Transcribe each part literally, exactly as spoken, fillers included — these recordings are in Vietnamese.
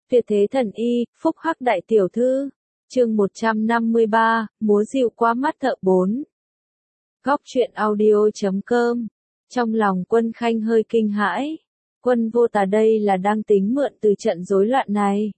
Tuyệt thế thần y, phúc hắc đại tiểu thư. Chương một trăm năm mươi ba, múa dịu qua mắt thợ bốn. Góc truyện audio chấm com. Trong lòng Quân Khanh hơi kinh hãi. Quân vô tà đây là đang tính mượn từ trận rối loạn này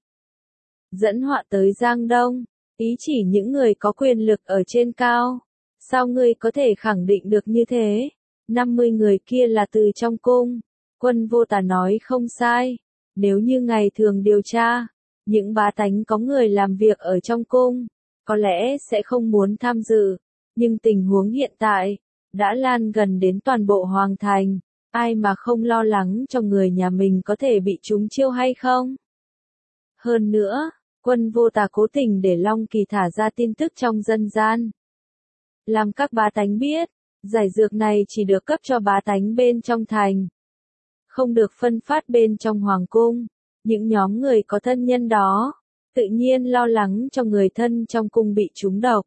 dẫn họa tới Giang Đông, ý chỉ những người có quyền lực ở trên cao. Sao ngươi có thể khẳng định được như thế? năm mươi người kia là từ trong cung. Quân vô tà nói không sai. Nếu như ngày thường điều tra, những bá tánh có người làm việc ở trong cung, có lẽ sẽ không muốn tham dự. Nhưng tình huống hiện tại, đã lan gần đến toàn bộ hoàng thành. Ai mà không lo lắng cho người nhà mình có thể bị trúng chiêu hay không? Hơn nữa, Quân vô tà cố tình để Long Kỳ thả ra tin tức trong dân gian. Làm các bá tánh biết, giải dược này chỉ được cấp cho bá tánh bên trong thành. Không được phân phát bên trong hoàng cung. Những nhóm người có thân nhân đó, tự nhiên lo lắng cho người thân trong cung bị trúng độc.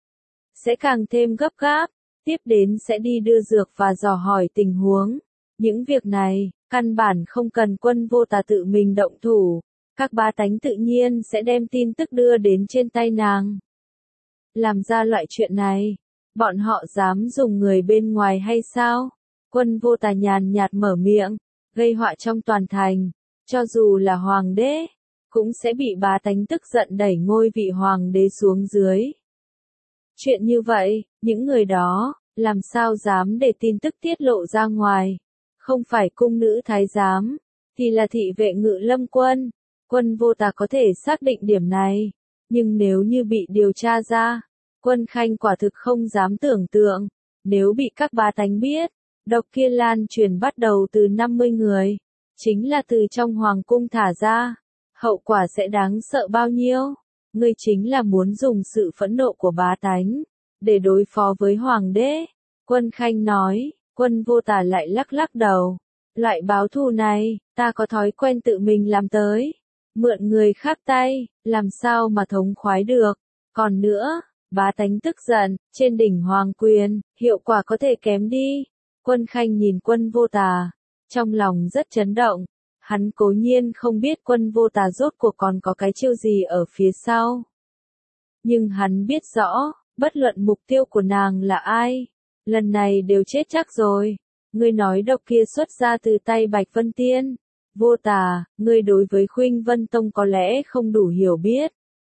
Sẽ càng thêm gấp gáp, tiếp đến sẽ đi đưa dược và dò hỏi tình huống. Những việc này, căn bản không cần Quân vô tà tự mình động thủ. Các bá tánh tự nhiên sẽ đem tin tức đưa đến trên tay nàng. Làm ra loại chuyện này, bọn họ dám dùng người bên ngoài hay sao? Quân vô tà nhàn nhạt mở miệng, gây họa trong toàn thành. Cho dù là hoàng đế, cũng sẽ bị bá tánh tức giận đẩy ngôi vị hoàng đế xuống dưới. Chuyện như vậy, những người đó, làm sao dám để tin tức tiết lộ ra ngoài? Không phải cung nữ thái giám, thì là thị vệ Ngự Lâm quân. Quân vô tà có thể xác định điểm này, nhưng nếu như bị điều tra ra, Quân Khanh quả thực không dám tưởng tượng, nếu bị các bá tánh biết, độc kia lan truyền bắt đầu từ năm mươi người, chính là từ trong hoàng cung thả ra, hậu quả sẽ đáng sợ bao nhiêu. Ngươi chính là muốn dùng sự phẫn nộ của bá tánh để đối phó với hoàng đế. Quân Khanh nói. Quân vô tà lại lắc lắc đầu. Loại báo thù này, ta có thói quen tự mình làm tới. Mượn người khác tay, làm sao mà thống khoái được. Còn nữa, bá tánh tức giận, trên đỉnh hoàng quyền, hiệu quả có thể kém đi. Quân Khanh nhìn Quân vô tà, trong lòng rất chấn động. Hắn cố nhiên không biết Quân vô tà rốt cuộc còn có cái chiêu gì ở phía sau. Nhưng hắn biết rõ, bất luận mục tiêu của nàng là ai, lần này đều chết chắc rồi. Ngươi nói độc kia xuất ra từ tay Bạch Vân Tiên. Vô tà, ngươi đối với Khuynh Vân Tông có lẽ không đủ hiểu biết.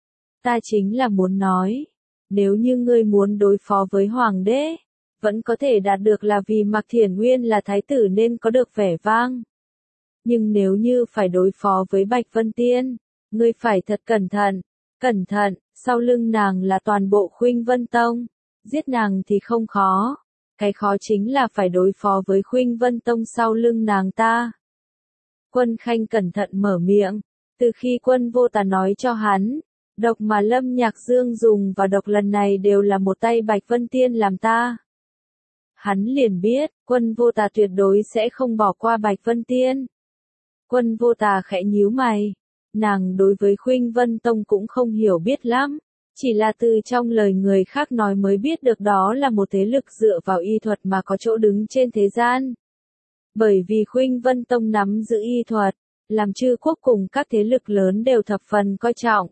Ta chính là muốn nói, nếu như ngươi muốn đối phó với hoàng đế, vẫn có thể đạt được là vì Mạc Thiển Nguyên là thái tử nên có được vẻ vang. Nhưng nếu như phải đối phó với Bạch Vân Tiên, ngươi phải thật cẩn thận, cẩn thận, sau lưng nàng là toàn bộ Khuynh Vân Tông, giết nàng thì không khó, cái khó chính là phải đối phó với Khuynh Vân Tông sau lưng nàng ta. Quân Khanh cẩn thận mở miệng, từ khi Quân vô tà nói cho hắn, độc mà Lâm Nhạc Dương dùng và độc lần này đều là một tay Bạch Vân Tiên làm ta. Hắn liền biết, Quân vô tà tuyệt đối sẽ không bỏ qua Bạch Vân Tiên. Quân vô tà khẽ nhíu mày, nàng đối với Khuynh Vân Tông cũng không hiểu biết lắm, chỉ là từ trong lời người khác nói mới biết được đó là một thế lực dựa vào y thuật mà có chỗ đứng trên thế gian. Bởi vì Khuynh Vân Tông nắm giữ y thuật, làm chư quốc cùng các thế lực lớn đều thập phần coi trọng.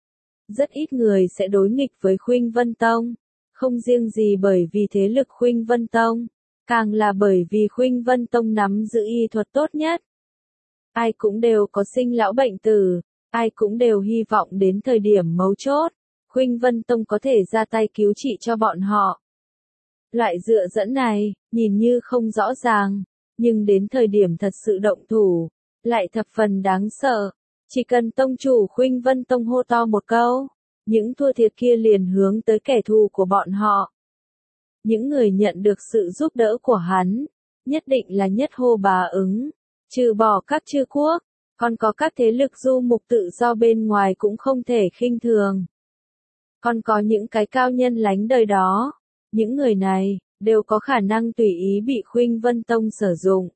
Rất ít người sẽ đối nghịch với Khuynh Vân Tông, không riêng gì bởi vì thế lực Khuynh Vân Tông, càng là bởi vì Khuynh Vân Tông nắm giữ y thuật tốt nhất. Ai cũng đều có sinh lão bệnh tử, ai cũng đều hy vọng đến thời điểm mấu chốt, Khuynh Vân Tông có thể ra tay cứu trị cho bọn họ. Loại dựa dẫn này, nhìn như không rõ ràng, nhưng đến thời điểm thật sự động thủ, lại thập phần đáng sợ. Chỉ cần tông chủ Khuynh Vân Tông hô to một câu, những thua thiệt kia liền hướng tới kẻ thù của bọn họ. Những người nhận được sự giúp đỡ của hắn, nhất định là nhất hô bá ứng. Trừ bỏ các chư quốc, còn có các thế lực du mục tự do bên ngoài cũng không thể khinh thường. Còn có những cái cao nhân lánh đời đó, những người này, đều có khả năng tùy ý bị Khuynh Vân Tông sử dụng.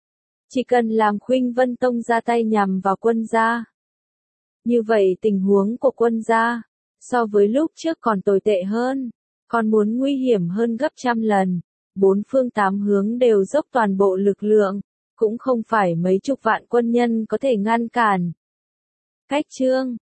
Chỉ cần làm Khuynh Vân Tông ra tay nhằm vào quân gia. Như vậy tình huống của quân gia, so với lúc trước còn tồi tệ hơn, còn muốn nguy hiểm hơn gấp trăm lần, bốn phương tám hướng đều dốc toàn bộ lực lượng. Cũng không phải mấy chục vạn quân nhân có thể ngăn cản. Cách chương